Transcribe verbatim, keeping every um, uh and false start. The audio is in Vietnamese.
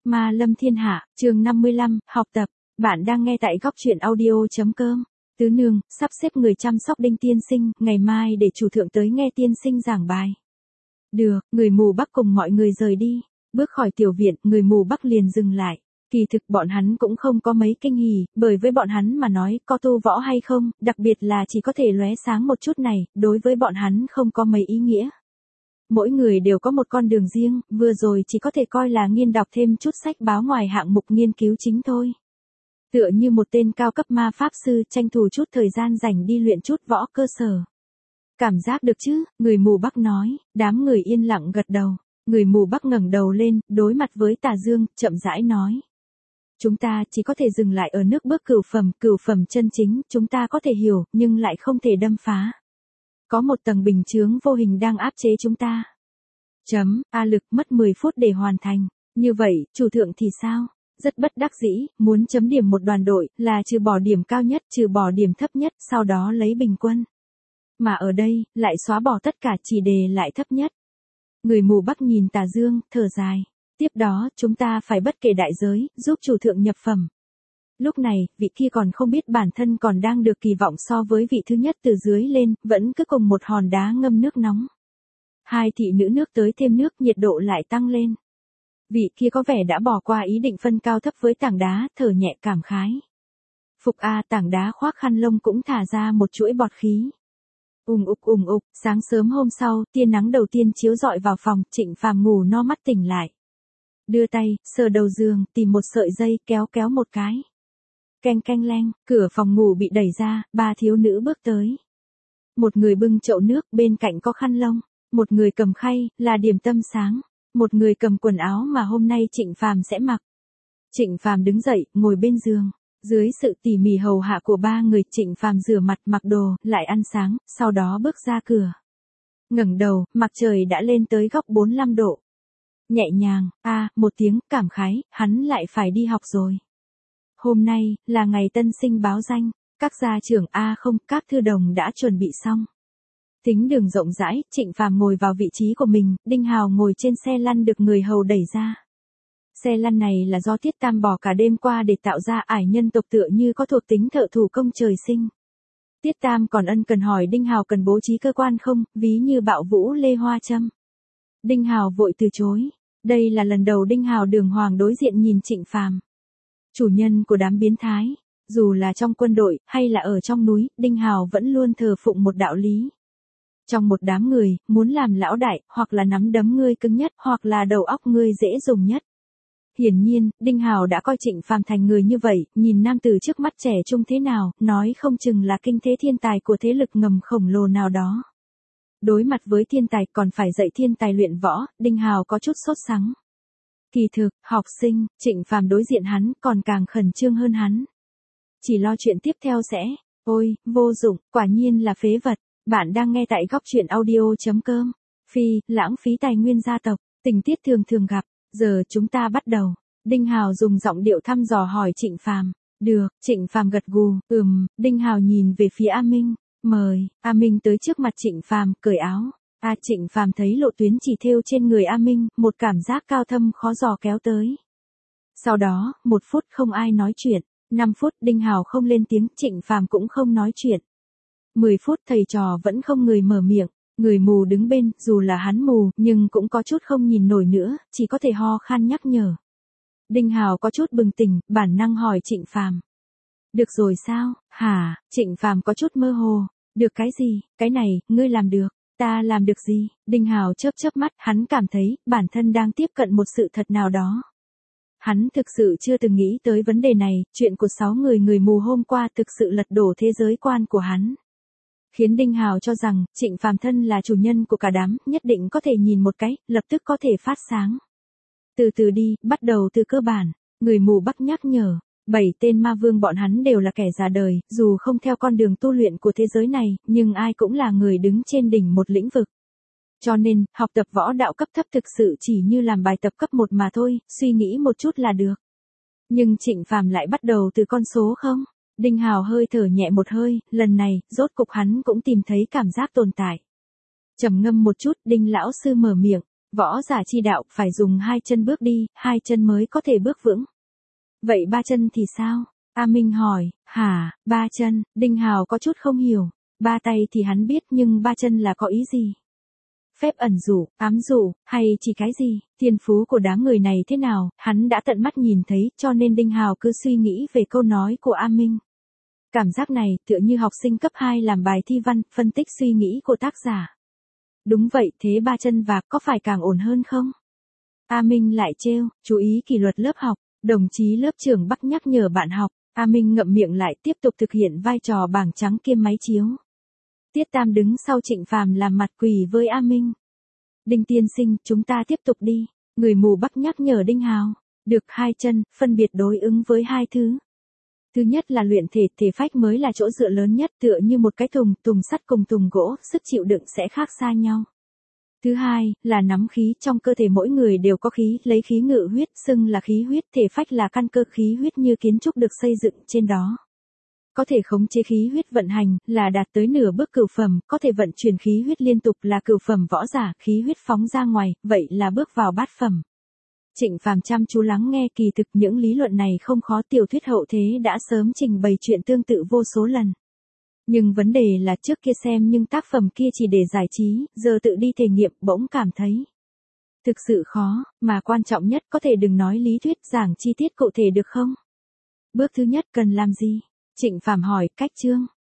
Ma Lâm Thiên Hạ, chương năm mươi lăm, học tập. Bạn đang nghe tại góc truyện audio.com. Tứ nương, sắp xếp người chăm sóc Đinh tiên sinh, ngày mai để chủ thượng tới nghe tiên sinh giảng bài. Được, người mù Bắc cùng mọi người rời đi. Bước khỏi tiểu viện, người mù Bắc liền dừng lại. Kỳ thực bọn hắn cũng không có mấy kinh hỉ, bởi với bọn hắn mà nói có tu võ hay không, đặc biệt là chỉ có thể lóe sáng một chút này, đối với bọn hắn không có mấy ý nghĩa. Mỗi người đều có một con đường riêng, vừa rồi chỉ có thể coi là nghiên đọc thêm chút sách báo ngoài hạng mục nghiên cứu chính thôi. Tựa như một tên cao cấp ma pháp sư tranh thủ chút thời gian dành đi luyện chút võ cơ sở. Cảm giác được chứ, người mù Bắc nói, đám người yên lặng gật đầu. Người mù Bắc ngẩng đầu lên, đối mặt với Tà Dương, chậm rãi nói. Chúng ta chỉ có thể dừng lại ở nước bước cửu phẩm, cửu phẩm chân chính, chúng ta có thể hiểu, nhưng lại không thể đâm phá. Có một tầng bình chướng vô hình đang áp chế chúng ta. Chấm, A Lực mất mười phút để hoàn thành. Như vậy, chủ thượng thì sao? Rất bất đắc dĩ, muốn chấm điểm một đoàn đội, là trừ bỏ điểm cao nhất, trừ bỏ điểm thấp nhất, sau đó lấy bình quân. Mà ở đây, lại xóa bỏ tất cả chỉ đề lại thấp nhất. Người mù Bắc nhìn Tà Dương, thở dài. Tiếp đó, chúng ta phải bất kể đại giới, giúp chủ thượng nhập phẩm. Lúc này, vị kia còn không biết bản thân còn đang được kỳ vọng so với vị thứ nhất từ dưới lên, vẫn cứ cùng một hòn đá ngâm nước nóng. Hai thị nữ nước tới thêm nước, nhiệt độ lại tăng lên. Vị kia có vẻ đã bỏ qua ý định phân cao thấp với tảng đá, thở nhẹ cảm khái. Phục A, tảng đá khoác khăn lông cũng thả ra một chuỗi bọt khí. Ùng ục ùng ục, sáng sớm hôm sau, tia nắng đầu tiên chiếu rọi vào phòng, Trịnh Phàm ngủ no mắt tỉnh lại. Đưa tay, sờ đầu giường, tìm một sợi dây, kéo kéo một cái. Keng keng leng, cửa phòng ngủ bị đẩy ra, ba thiếu nữ bước tới. Một người bưng chậu nước, bên cạnh có khăn lông. Một người cầm khay, là điểm tâm sáng. Một người cầm quần áo mà hôm nay Trịnh Phàm sẽ mặc. Trịnh Phàm đứng dậy, ngồi bên giường. Dưới sự tỉ mỉ hầu hạ của ba người, Trịnh Phàm rửa mặt, mặc đồ, lại ăn sáng, sau đó bước ra cửa. Ngẩng đầu, mặt trời đã lên tới góc bốn mươi lăm độ. Nhẹ nhàng, a, à, một tiếng, cảm khái, hắn lại phải đi học rồi. Hôm nay, là ngày tân sinh báo danh, các gia trưởng A không, các thư đồng đã chuẩn bị xong. Thính đường rộng rãi, Trịnh Phàm ngồi vào vị trí của mình, Đinh Hào ngồi trên xe lăn được người hầu đẩy ra. Xe lăn này là do Tiết Tam bỏ cả đêm qua để tạo ra, ải nhân tộc tựa như có thuộc tính thợ thủ công trời sinh. Tiết Tam còn ân cần hỏi Đinh Hào cần bố trí cơ quan không, ví như bạo vũ Lê Hoa Châm. Đinh Hào vội từ chối. Đây là lần đầu Đinh Hào đường hoàng đối diện nhìn Trịnh Phàm. Chủ nhân của đám biến thái, dù là trong quân đội, hay là ở trong núi, Đinh Hào vẫn luôn thờ phụng một đạo lý. Trong một đám người, muốn làm lão đại, hoặc là nắm đấm ngươi cứng nhất, hoặc là đầu óc ngươi dễ dùng nhất. Hiển nhiên, Đinh Hào đã coi Trịnh Phàm thành người như vậy, nhìn nam tử trước mắt trẻ trung thế nào, nói không chừng là kinh thế thiên tài của thế lực ngầm khổng lồ nào đó. Đối mặt với thiên tài còn phải dạy thiên tài luyện võ, Đinh Hào có chút sốt sắng. Kỳ thực, học sinh, Trịnh Phàm đối diện hắn còn càng khẩn trương hơn hắn. Chỉ lo chuyện tiếp theo sẽ, ôi, vô dụng, quả nhiên là phế vật. Bạn đang nghe tại góc truyện audio.com. Phi, lãng phí tài nguyên gia tộc, tình tiết thường thường gặp. Giờ chúng ta bắt đầu. Đinh Hào dùng giọng điệu thăm dò hỏi Trịnh Phàm. Được, Trịnh Phàm gật gù, ừm, Đinh Hào nhìn về phía A Minh. Mời, A Minh tới trước mặt Trịnh Phàm, cởi áo. A Trịnh Phàm thấy lộ tuyến chỉ thêu trên người A Minh, một cảm giác cao thâm khó dò kéo tới. Sau đó, một phút không ai nói chuyện, năm phút Đinh Hào không lên tiếng, Trịnh Phàm cũng không nói chuyện. mười phút thầy trò vẫn không người mở miệng, người mù đứng bên, dù là hắn mù, nhưng cũng có chút không nhìn nổi nữa, chỉ có thể ho khan nhắc nhở. Đinh Hào có chút bừng tỉnh, bản năng hỏi Trịnh Phàm. Được rồi sao, hả, Trịnh Phàm có chút mơ hồ, được cái gì, cái này, ngươi làm được, ta làm được gì, Đinh Hào chớp chớp mắt, hắn cảm thấy, bản thân đang tiếp cận một sự thật nào đó. Hắn thực sự chưa từng nghĩ tới vấn đề này, chuyện của sáu người người mù hôm qua thực sự lật đổ thế giới quan của hắn. Khiến Đinh Hào cho rằng, Trịnh Phàm thân là chủ nhân của cả đám, nhất định có thể nhìn một cái, lập tức có thể phát sáng. Từ từ đi, bắt đầu từ cơ bản, người mù Bắc nhắc nhở, bảy tên ma vương bọn hắn đều là kẻ già đời, dù không theo con đường tu luyện của thế giới này, nhưng ai cũng là người đứng trên đỉnh một lĩnh vực. Cho nên, học tập võ đạo cấp thấp thực sự chỉ như làm bài tập cấp một mà thôi, suy nghĩ một chút là được. Nhưng Trịnh Phàm lại bắt đầu từ con số không? Đinh Hào hơi thở nhẹ một hơi, lần này, rốt cục hắn cũng tìm thấy cảm giác tồn tại. Trầm ngâm một chút, Đinh lão sư mở miệng, Võ giả chi đạo phải dùng hai chân bước đi, hai chân mới có thể bước vững. Vậy ba chân thì sao? A Minh hỏi, hả, ba chân, Đinh Hào có chút không hiểu. Ba tay thì hắn biết nhưng ba chân là có ý gì? Phép ẩn dụ, ám dụ, hay chỉ cái gì? Thiên phú của đám người này thế nào, hắn đã tận mắt nhìn thấy, cho nên Đinh Hào cứ suy nghĩ về câu nói của A Minh. Cảm giác này tựa như học sinh cấp hai làm bài thi văn, phân tích suy nghĩ của tác giả. Đúng vậy, thế ba chân vạc có phải càng ổn hơn không? A Minh lại trêu, chú ý kỷ luật lớp học, đồng chí lớp trưởng Bắc nhắc nhở bạn học. A Minh ngậm miệng lại tiếp tục thực hiện vai trò bảng trắng kiêm máy chiếu. Tiết Tam đứng sau Trịnh Phàm làm mặt quỳ với A Minh. Đinh tiên sinh, chúng ta tiếp tục đi. Người mù Bắc nhắc nhở Đinh Hào. Được, hai chân, phân biệt đối ứng với hai thứ. Thứ nhất là luyện thể, thể phách mới là chỗ dựa lớn nhất, tựa như một cái thùng, thùng sắt cùng thùng gỗ, sức chịu đựng sẽ khác xa nhau. Thứ hai, là nắm khí, trong cơ thể mỗi người đều có khí, lấy khí ngự huyết, xưng là khí huyết, thể phách là căn cơ khí huyết như kiến trúc được xây dựng trên đó. Có thể khống chế khí huyết vận hành, là đạt tới nửa bước cửu phẩm, có thể vận chuyển khí huyết liên tục là cửu phẩm võ giả, khí huyết phóng ra ngoài, vậy là bước vào bát phẩm. Trịnh Phàm chăm chú lắng nghe, kỳ thực những lý luận này không khó, tiểu thuyết hậu thế đã sớm trình bày chuyện tương tự vô số lần. Nhưng vấn đề là trước kia xem nhưng tác phẩm kia chỉ để giải trí, giờ tự đi thể nghiệm bỗng cảm thấy thực sự khó, mà quan trọng nhất có thể đừng nói lý thuyết, giảng chi tiết cụ thể được không? Bước thứ nhất cần làm gì? Trịnh Phàm hỏi, cách chương.